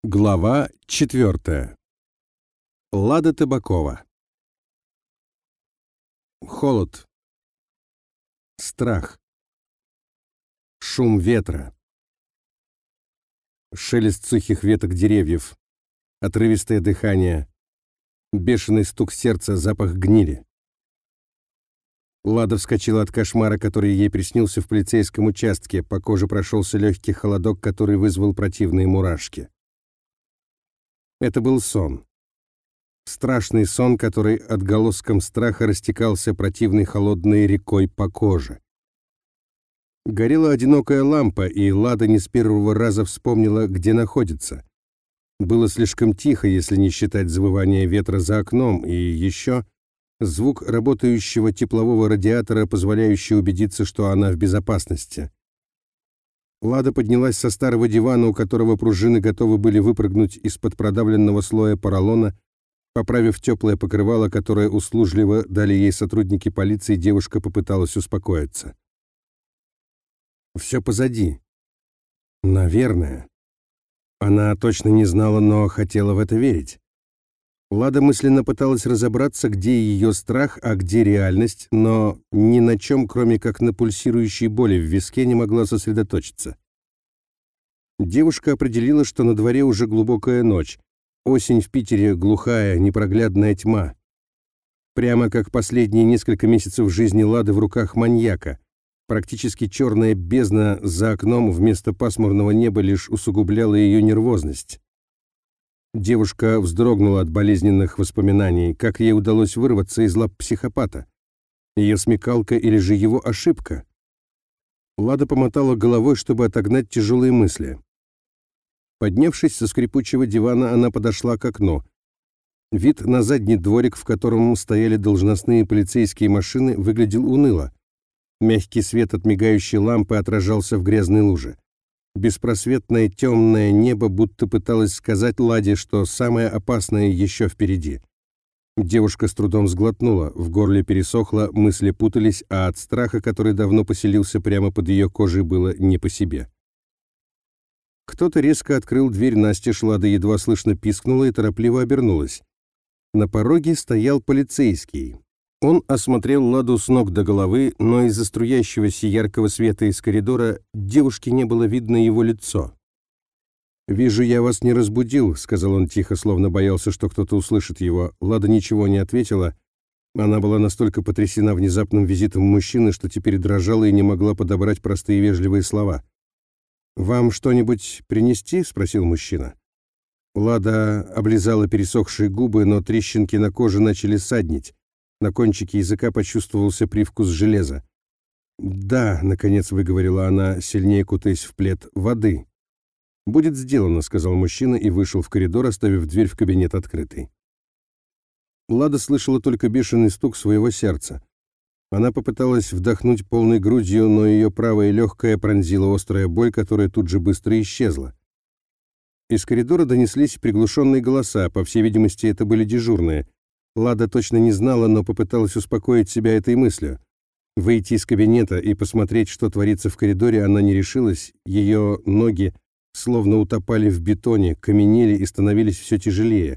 Глава 4. Лада Табакова. Холод. Страх. Шум ветра. Шелест сухих веток деревьев. Отрывистое дыхание. Бешеный стук сердца, запах гнили. Лада вскочила от кошмара, который ей приснился в полицейском участке. По коже прошелся легкий холодок, который вызвал противные мурашки. Это был сон. Страшный сон, который отголоском страха растекался противной холодной рекой по коже. Горела одинокая лампа, и Лада не с первого раза вспомнила, где находится. Было слишком тихо, если не считать завывания ветра за окном, и еще звук работающего теплового радиатора, позволяющий убедиться, что она в безопасности. Лада поднялась со старого дивана, у которого пружины готовы были выпрыгнуть из-под продавленного слоя поролона. Поправив теплое покрывало, которое услужливо дали ей сотрудники полиции, девушка попыталась успокоиться. Все позади. Наверное. Она точно не знала, но хотела в это верить. Лада мысленно пыталась разобраться, где ее страх, а где реальность, но ни на чем, кроме как на пульсирующей боли в виске, не могла сосредоточиться. Девушка определила, что на дворе уже глубокая ночь. Осень в Питере глухая, непроглядная тьма. Прямо как последние несколько месяцев жизни Лады в руках маньяка. Практически черная бездна за окном вместо пасмурного неба лишь усугубляла ее нервозность. Девушка вздрогнула от болезненных воспоминаний, как ей удалось вырваться из лап психопата. Ее смекалка или же его ошибка? Лада помотала головой, чтобы отогнать тяжелые мысли. Поднявшись со скрипучего дивана, она подошла к окну. Вид на задний дворик, в котором стояли должностные полицейские машины, выглядел уныло. Мягкий свет от мигающей лампы отражался в грязной луже. Беспросветное темное небо будто пыталось сказать Ладе, что самое опасное еще впереди. Девушка с трудом сглотнула, в горле пересохло, мысли путались, а от страха, который давно поселился прямо под ее кожей, было не по себе. Кто-то резко открыл дверь настежь, Лада едва слышно пискнула и торопливо обернулась. На пороге стоял полицейский. Он осмотрел Ладу с ног до головы, но из-за струящегося яркого света из коридора девушке не было видно его лицо. «Вижу, я вас не разбудил», — сказал он тихо, словно боялся, что кто-то услышит его. Лада ничего не ответила. Она была настолько потрясена внезапным визитом мужчины, что теперь дрожала и не могла подобрать простые вежливые слова. «Вам что-нибудь принести?» — спросил мужчина. Лада облизала пересохшие губы, но трещинки на коже начали саднить. На кончике языка почувствовался привкус железа. «Да», — наконец выговорила она, сильнее кутаясь в плед, — «воды». «Будет сделано», — сказал мужчина и вышел в коридор, оставив дверь в кабинет открытой. Лада слышала только бешеный стук своего сердца. Она попыталась вдохнуть полной грудью, но ее правое легкое пронзила острая боль, которая тут же быстро исчезла. Из коридора донеслись приглушенные голоса, по всей видимости, это были дежурные. Лада точно не знала, но попыталась успокоить себя этой мыслью. Выйти из кабинета и посмотреть, что творится в коридоре, она не решилась. Ее ноги словно утопали в бетоне, каменели и становились все тяжелее.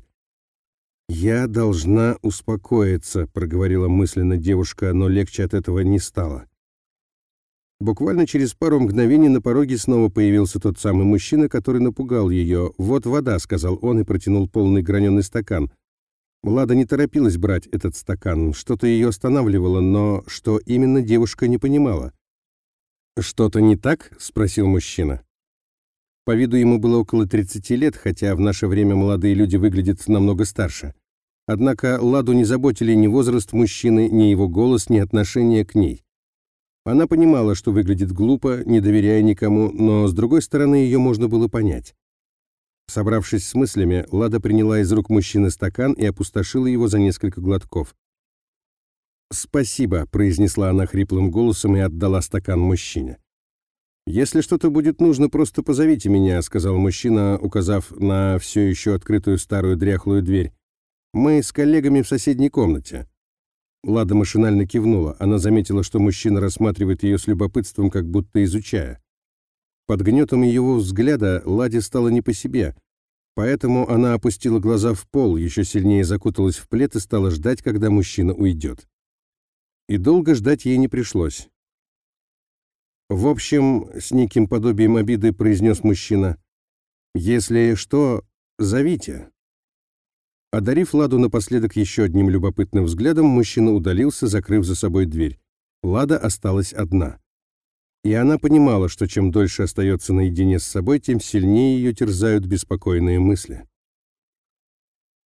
«Я должна успокоиться», — проговорила мысленно девушка, но легче от этого не стало. Буквально через пару мгновений на пороге снова появился тот самый мужчина, который напугал ее. «Вот вода», — сказал он и протянул полный граненый стакан. Лада не торопилась брать этот стакан, что-то ее останавливало, но что именно, девушка не понимала. «Что-то не так?» — спросил мужчина. По виду ему было около 30 лет, хотя в наше время молодые люди выглядят намного старше. Однако Ладу не заботили ни возраст мужчины, ни его голос, ни отношение к ней. Она понимала, что выглядит глупо, не доверяя никому, но, с другой стороны, ее можно было понять. Собравшись с мыслями, Лада приняла из рук мужчины стакан и опустошила его за несколько глотков. «Спасибо», — произнесла она хриплым голосом и отдала стакан мужчине. «Если что-то будет нужно, просто позовите меня», — сказал мужчина, указав на все еще открытую старую дряхлую дверь. «Мы с коллегами в соседней комнате». Лада машинально кивнула. Она заметила, что мужчина рассматривает ее с любопытством, как будто изучая. Под гнетом его взгляда Ладе стало не по себе. Поэтому она опустила глаза в пол, еще сильнее закуталась в плед и стала ждать, когда мужчина уйдет. И долго ждать ей не пришлось. «В общем, с неким подобием обиды произнес мужчина, «если что, зовите». Одарив Ладу напоследок еще одним любопытным взглядом, мужчина удалился, закрыв за собой дверь. Лада осталась одна. И она понимала, что чем дольше остается наедине с собой, тем сильнее ее терзают беспокойные мысли.